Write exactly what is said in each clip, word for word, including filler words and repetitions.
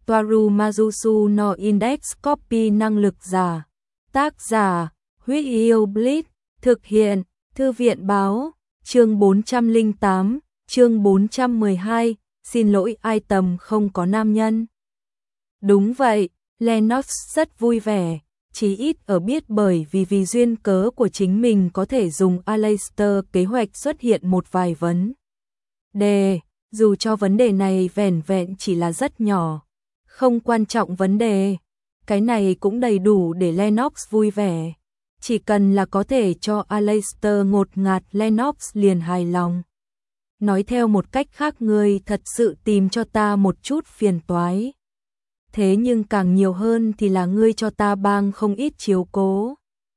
Toaru Majusu no Index Copy năng lực giả. Tác giả, Huyết Yêu Blitz, thực hiện, Thư viện báo, chương bốn trăm lẻ tám, chương bốn trăm mười hai, xin lỗi item không có nam nhân. Đúng vậy, Lennox rất vui vẻ, chí ít ở biết bởi vì vì duyên cớ của chính mình có thể dùng Aleister kế hoạch xuất hiện một vài vấn đề, dù cho vấn đề này vẻn vẹn chỉ là rất nhỏ, không quan trọng vấn đề, cái này cũng đầy đủ để Lennox vui vẻ. Chỉ cần là có thể cho Aleister ngột ngạt Lennox liền hài lòng. Nói theo một cách khác, ngươi thật sự tìm cho ta một chút phiền toái. Thế nhưng càng nhiều hơn thì là ngươi cho ta bang không ít chiếu cố.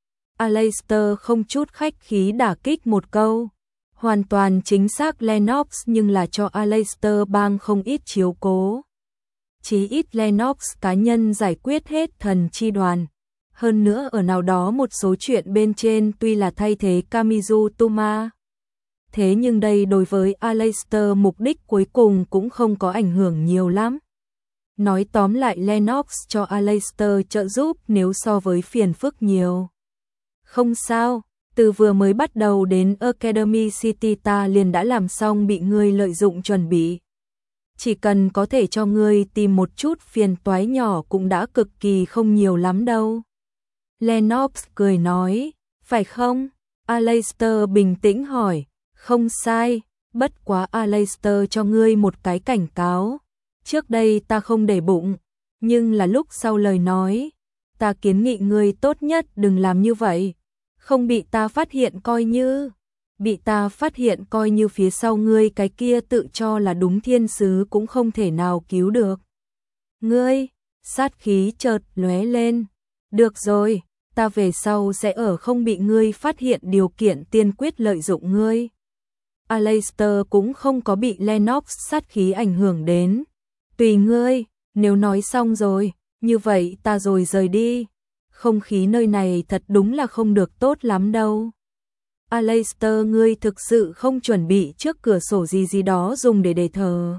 Aleister không chút khách khí đả kích một câu. Hoàn toàn chính xác Lennox, nhưng là cho Aleister bang không ít chiếu cố. Chí ít Lennox cá nhân giải quyết hết thần chi đoàn. Hơn nữa ở nào đó một số chuyện bên trên tuy là thay thế Kamizu Toma. Thế nhưng đây đối với Aleister mục đích cuối cùng cũng không có ảnh hưởng nhiều lắm. Nói tóm lại, Lennox cho Aleister trợ giúp nếu so với phiền phức nhiều. Không sao, từ vừa mới bắt đầu đến Academy City ta liền đã làm xong bị ngươi lợi dụng chuẩn bị. Chỉ cần có thể cho ngươi tìm một chút phiền toái nhỏ cũng đã cực kỳ không nhiều lắm đâu. Lennox cười nói, phải không? Aleister bình tĩnh hỏi, không sai, bất quá Aleister cho ngươi một cái cảnh cáo. Trước đây ta không để bụng, nhưng là lúc sau lời nói, ta kiến nghị ngươi tốt nhất đừng làm như vậy. Không bị ta phát hiện coi như, bị ta phát hiện coi như phía sau ngươi cái kia tự cho là đúng thiên sứ cũng không thể nào cứu được. Ngươi, sát khí chợt lóe lên. Được rồi, ta về sau sẽ ở không bị ngươi phát hiện điều kiện tiên quyết lợi dụng ngươi. Aleister cũng không có bị Lennox sát khí ảnh hưởng đến. Tùy ngươi, nếu nói xong rồi, như vậy ta rồi rời đi. Không khí nơi này thật đúng là không được tốt lắm đâu. Aleister, ngươi thực sự không chuẩn bị trước cửa sổ gì gì đó dùng để đề thờ.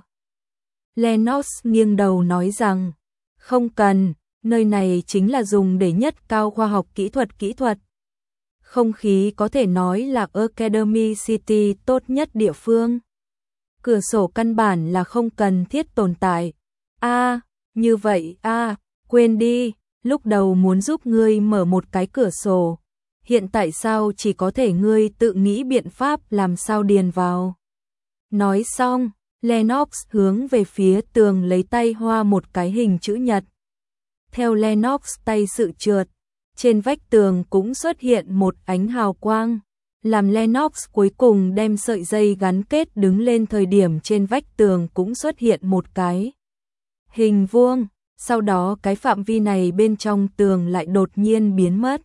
Lennox nghiêng đầu nói rằng, không cần, nơi này chính là dùng để nhất cao khoa học kỹ thuật kỹ thuật. Không khí có thể nói là Academy City tốt nhất địa phương. Cửa sổ căn bản là không cần thiết tồn tại. A, à, như vậy a, à, quên đi, lúc đầu muốn giúp ngươi mở một cái cửa sổ. Hiện tại sao chỉ có thể ngươi tự nghĩ biện pháp làm sao điền vào. Nói xong, Lennox hướng về phía tường lấy tay hoa một cái hình chữ nhật. Theo Lennox tay sự trượt, trên vách tường cũng xuất hiện một ánh hào quang. Làm Lennox cuối cùng đem sợi dây gắn kết đứng lên thời điểm, trên vách tường cũng xuất hiện một cái hình vuông. Sau đó cái phạm vi này bên trong tường lại đột nhiên biến mất,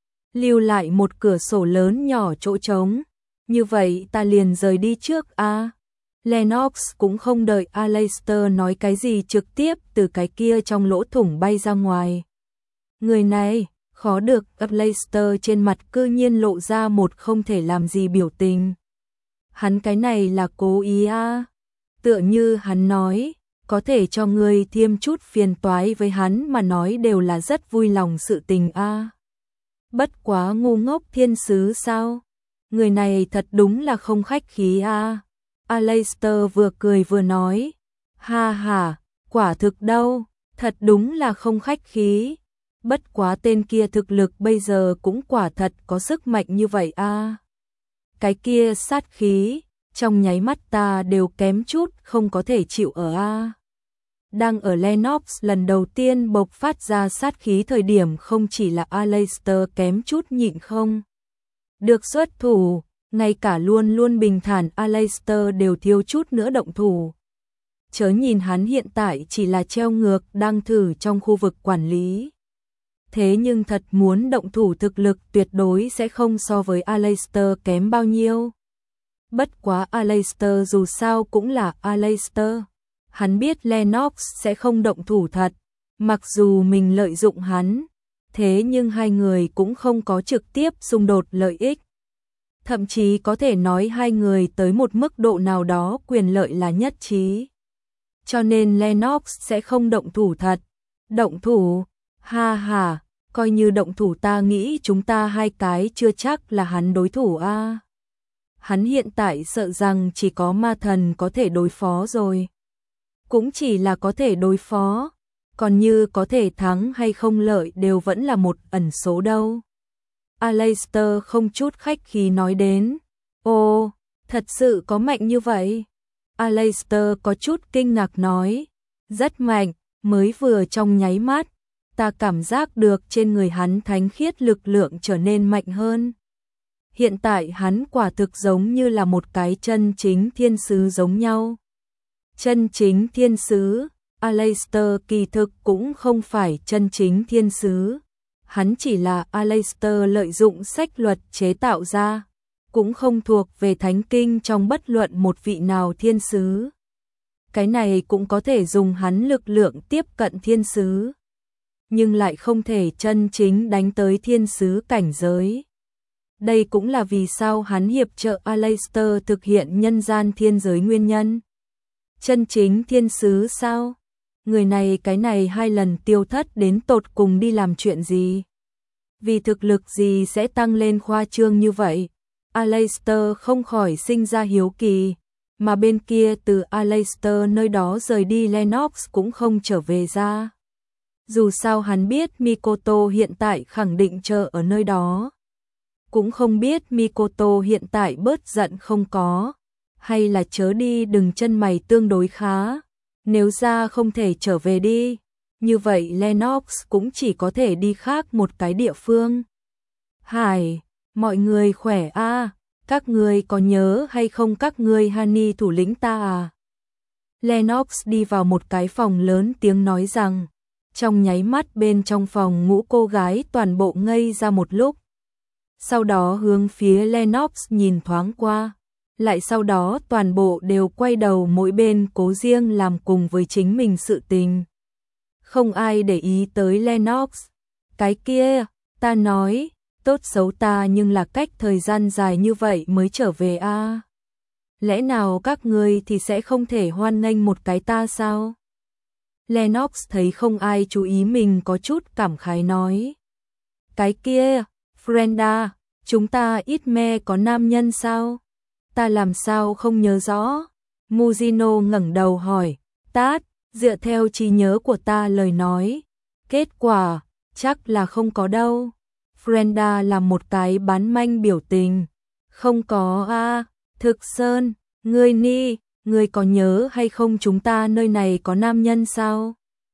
lưu lại một cửa sổ lớn nhỏ chỗ trống. Như vậy ta liền rời đi trước a. À, Lennox cũng không đợi Aleister nói cái gì, trực tiếp từ cái kia trong lỗ thủng bay ra ngoài. Người này, khó được. Aleister trên mặt cư nhiên lộ ra một không thể làm gì biểu tình. Hắn cái này là cố ý a. À. Tựa như hắn nói, có thể cho người thêm chút phiền toái với hắn mà nói đều là rất vui lòng sự tình a. À. Bất quá ngu ngốc thiên sứ sao? Người này thật đúng là không khách khí a. À. Aleister vừa cười vừa nói, ha ha, quả thực đâu, thật đúng là không khách khí. Bất quá tên kia thực lực bây giờ cũng quả thật có sức mạnh như vậy a. À. Cái kia sát khí, trong nháy mắt ta đều kém chút không có thể chịu ở a. À. Đang ở Lennox lần đầu tiên bộc phát ra sát khí thời điểm, không chỉ là Aleister kém chút nhịn không được xuất thủ, ngay cả luôn luôn bình thản Aleister đều thiếu chút nữa động thủ. Chớ nhìn hắn hiện tại chỉ là treo ngược đang thử trong khu vực quản lý. Thế nhưng thật muốn động thủ thực lực tuyệt đối sẽ không so với Aleister kém bao nhiêu. Bất quá Aleister dù sao cũng là Aleister. Hắn biết Lennox sẽ không động thủ thật, mặc dù mình lợi dụng hắn, thế nhưng hai người cũng không có trực tiếp xung đột lợi ích. Thậm chí có thể nói hai người tới một mức độ nào đó quyền lợi là nhất trí. cho nên Lennox sẽ không động thủ thật. Động thủ? Ha ha, coi như động thủ, ta nghĩ chúng ta hai cái chưa chắc là hắn đối thủ a. À. Hắn hiện tại sợ rằng chỉ có ma thần có thể đối phó rồi. Cũng chỉ là có thể đối phó, còn như có thể thắng hay không lợi đều vẫn là một ẩn số đâu. Aleister không chút khách khí nói đến. Ồ, thật sự có mạnh như vậy? Aleister có chút kinh ngạc nói. Rất mạnh, mới vừa trong nháy mắt, ta cảm giác được trên người hắn thánh khiết lực lượng trở nên mạnh hơn. Hiện tại hắn quả thực giống như là một cái chân chính thiên sứ giống nhau. Chân chính thiên sứ, Aleister kỳ thực cũng không phải chân chính thiên sứ. Hắn chỉ là Aleister lợi dụng sách luật chế tạo ra, cũng không thuộc về thánh kinh trong bất luận một vị nào thiên sứ. Cái này cũng có thể dùng hắn lực lượng tiếp cận thiên sứ, nhưng lại không thể chân chính đánh tới thiên sứ cảnh giới. Đây cũng là vì sao hắn hiệp trợ Aleister thực hiện nhân gian thiên giới nguyên nhân. Chân chính thiên sứ sao? Người này cái này hai lần tiêu thất đến tột cùng đi làm chuyện gì? Vì thực lực gì sẽ tăng lên khoa trương như vậy? Aleister không khỏi sinh ra hiếu kỳ, mà bên kia từ Aleister nơi đó rời đi Lennox cũng không trở về ra. Dù sao hắn biết Mikoto hiện tại khẳng định chờ ở nơi đó. Cũng không biết Mikoto hiện tại bớt giận không có, hay là chớ đi đừng chân mày tương đối khá. Nếu ra không thể trở về đi, như vậy Lennox cũng chỉ có thể đi khác một cái địa phương. Hải, mọi người khỏe a, à, các người có nhớ hay không các ngươi Honey thủ lĩnh ta à? Lennox đi vào một cái phòng lớn tiếng nói rằng, trong nháy mắt bên trong phòng ngũ cô gái toàn bộ ngây ra một lúc. Sau đó hướng phía Lennox nhìn thoáng qua, lại sau đó toàn bộ đều quay đầu mỗi bên cố riêng làm cùng với chính mình sự tình. Không ai để ý tới Lennox. Cái kia, ta nói, tốt xấu ta nhưng là cách thời gian dài như vậy mới trở về a. À? Lẽ nào các ngươi thì sẽ không thể hoan nghênh một cái ta sao? Lennox thấy không ai chú ý mình có chút cảm khái nói. Cái kia, Frenda, chúng ta ít me có nam nhân sao? Ta làm sao không nhớ rõ? Mujino ngẩng đầu hỏi. Tát, dựa theo trí nhớ của ta lời nói. Kết quả, chắc là không có đâu. Frenda làm một cái bán manh biểu tình. Không có a, à, thực Sơn, ngươi ni, ngươi có nhớ hay không chúng ta nơi này có nam nhân sao?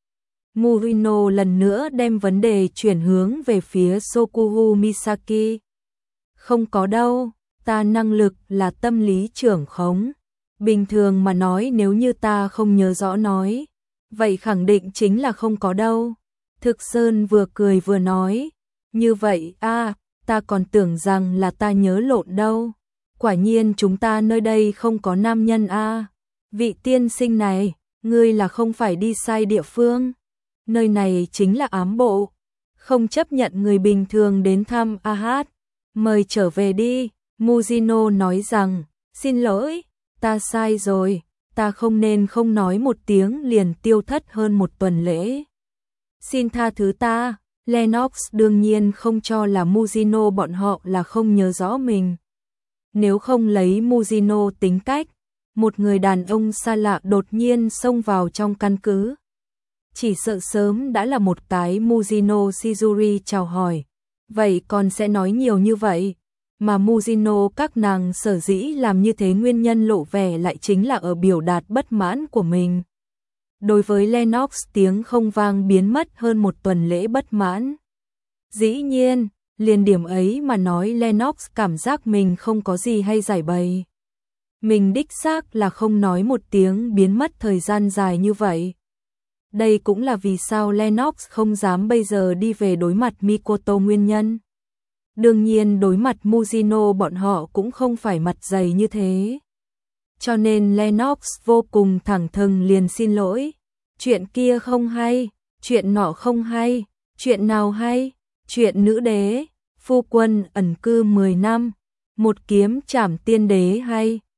Mujino lần nữa đem vấn đề chuyển hướng về phía Sokuhu Misaki. Không có đâu, ta năng lực là tâm lý trưởng khống. Bình thường mà nói nếu như ta không nhớ rõ nói, vậy khẳng định chính là không có đâu. Thực Sơn vừa cười vừa nói, như vậy a, à, ta còn tưởng rằng là ta nhớ lộn đâu. Quả nhiên chúng ta nơi đây không có nam nhân a. À. Vị tiên sinh này, ngươi là không phải đi sai địa phương. Nơi này chính là ám bộ, không chấp nhận người bình thường đến thăm a hát. Mời trở về đi. Mujino nói rằng, xin lỗi, ta sai rồi, ta không nên không nói một tiếng liền tiêu thất hơn một tuần lễ. Xin tha thứ ta. Lennox đương nhiên không cho là Mujino bọn họ là không nhớ rõ mình. Nếu không lấy Mujino tính cách, một người đàn ông xa lạ đột nhiên xông vào trong căn cứ, chỉ sợ sớm đã là một cái Mujino Shizuri chào hỏi, vậy còn sẽ nói nhiều như vậy. Mà Mujino các nàng sở dĩ làm như thế nguyên nhân lộ vẻ lại chính là ở biểu đạt bất mãn của mình. Đối với Lennox tiếng không vang biến mất hơn một tuần lễ bất mãn. Dĩ nhiên, liền điểm ấy mà nói Lennox cảm giác mình không có gì hay giải bày. Mình đích xác là không nói một tiếng biến mất thời gian dài như vậy. Đây cũng là vì sao Lennox không dám bây giờ đi về đối mặt Mikoto nguyên nhân. Đương nhiên đối mặt Mujino bọn họ cũng không phải mặt dày như thế. Cho nên Lennox vô cùng thẳng thừng liền xin lỗi. Chuyện kia không hay, chuyện nọ không hay, chuyện nào hay, chuyện nữ đế, phu quân ẩn cư mười năm, một kiếm trảm tiên đế hay,